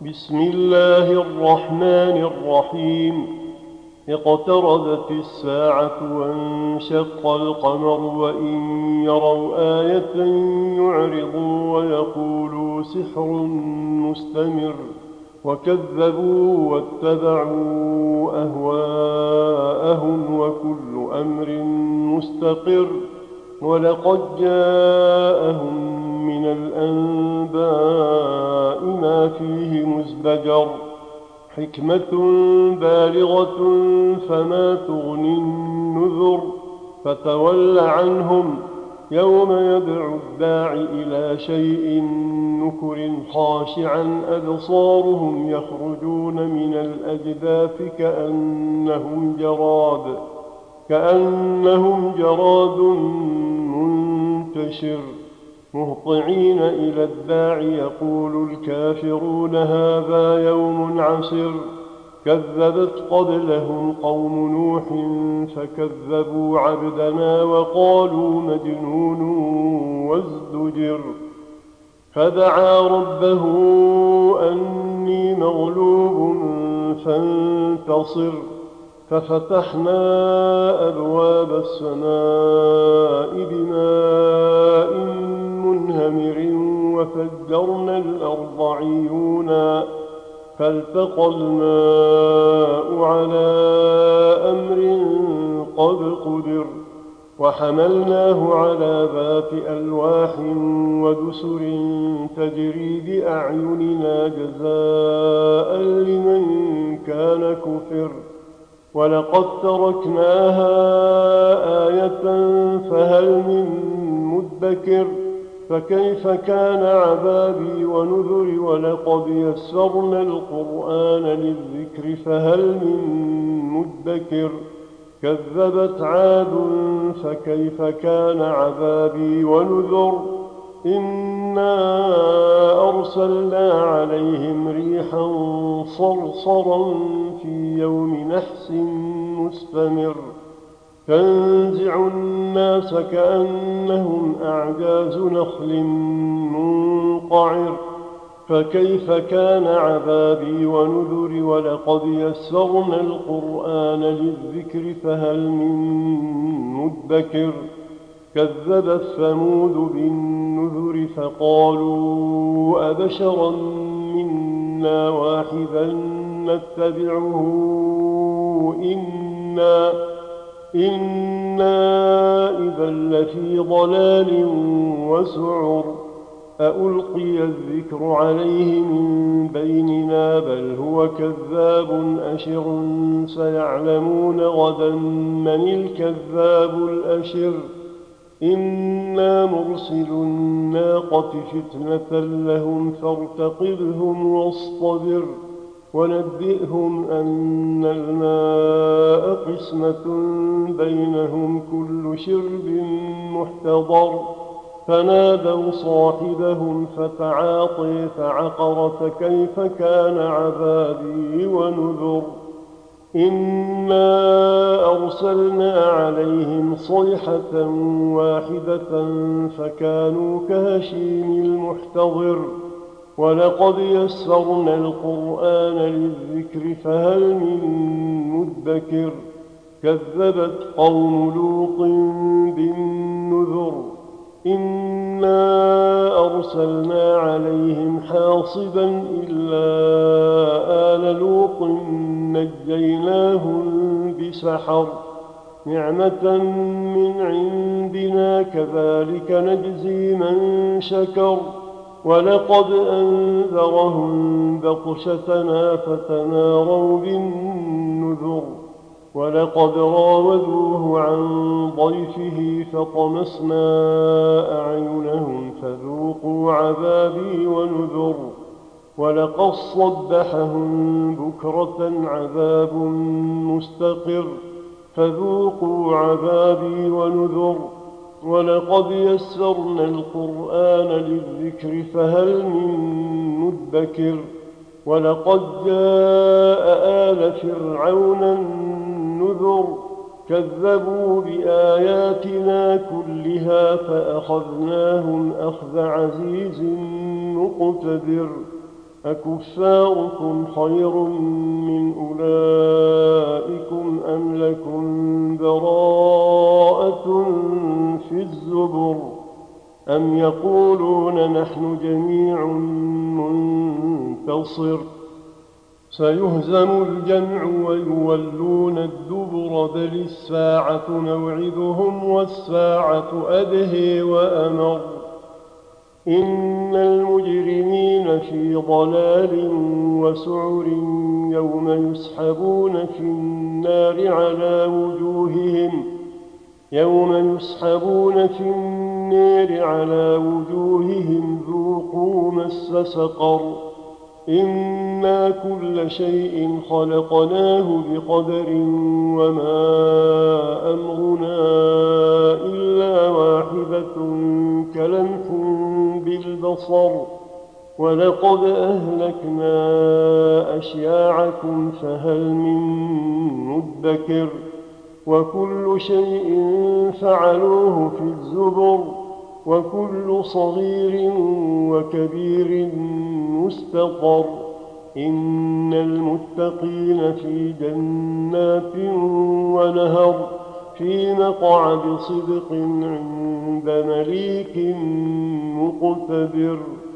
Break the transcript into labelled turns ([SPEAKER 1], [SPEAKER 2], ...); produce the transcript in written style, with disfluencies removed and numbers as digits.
[SPEAKER 1] بسم الله الرحمن الرحيم. اقتربت الساعة وانشق القمر وإن يروا آية يعرضوا ويقولوا سحر مستمر وكذبوا واتبعوا أهواءهم وكل أمر مستقر ولقد جاءهم من الأنباء ما فيه مزدجر حكمة بالغة فما تغني النذر فتول عنهم يوم يدعو الداع إلى شيء نكر خاشعا أبصارهم يخرجون من الأجداث كأنهم جراد منتشر مهطعين إلى الداع يقول الكافرون هذا يوم عسر كذبت قبلهم قوم نوح فكذبوا عبدنا وقالوا مجنون وازدجر فدعا ربه أني مغلوب فانتصر ففتحنا أبواب السماء بماء منهمر وفجرنا الأرض عيونا فالتقى الماء على أمر قد قدر وحملناه على ذات ألواح ودسر تجري بأعيننا جزاء لمن كان كفر ولقد تركناها آية فهل من مدكر فكيف كان عذابي ونذر ولقد يسرنا القرآن للذكر فهل من مدكر كذبت عاد فكيف كان عذابي ونذر إنا أرسلنا عليهم ريحا صرصرا في يوم نحس مستمر تنزع الناس كأنهم أعجاز نخل منقعر فكيف كان عذابي ونذر ولقد يسرنا القرآن للذكر فهل من مدكر كذبت ثمود بالنذر فقالوا أبشرا منا واحدا نتبعه إنا إذا لفي ضلال وسعر أألقي الذكر عليه من بيننا بل هو كذاب أشر سيعلمون غدا من الكذاب الأشر إنا مرسل الناقة فتنة لهم فارتقبهم واصطبر ونبئهم أن الماء قسمة بينهم كل شرب محتضر فنادوا صاحبهم فتعاطي فعقر فكيف كان عذابي ونذر إنا أرسلنا عليهم صيحة واحدة فكانوا كهشيم المحتضر ولقد يسرنا القرآن للذكر فهل من مدكر كذبت قوم لوط بالنذر إنا أرسلنا عليهم حاصبا إلا آل لوط نجيناهم بسحر نعمة من عندنا كذلك نجزي من شكر ولقد أنذرهم بطشتنا فتماروا بالنذر ولقد راودوه عن ضيفه فطمسنا أعينهم فذوقوا عذابي ونذر ولقد صبحهم بكرة عذاب مستقر فذوقوا عذابي ونذر ولقد يسرنا القرآن للذكر فهل من مدكر ولقد جاء آل فرعون النذر كذبوا بآياتنا كلها فأخذناهم أخذ عزيز مقتدر أكفاركم خير من أولئكم أم لكم براءة في الزبر أم يقولون نحن جميع منتصر سيهزم الجمع ويولون الدبر بل الساعة موعدهم والساعة أدهى وأمر إن المجرمين في ضلال وسعر يوم يسحبون في النار على وجوههم ذوقوا مس سقر إنا كل شيء خلقناه بقدر وما أمرنا إلا واحدة كلمح بالبصر ولقد أهلكنا أشياعكم فهل من مدكر وكل شيء فعلوه في الزبر وكل صغير وكبير مستقر إن المتقين في جنات ونهر في مقعد صدق عند مليك مقتدر.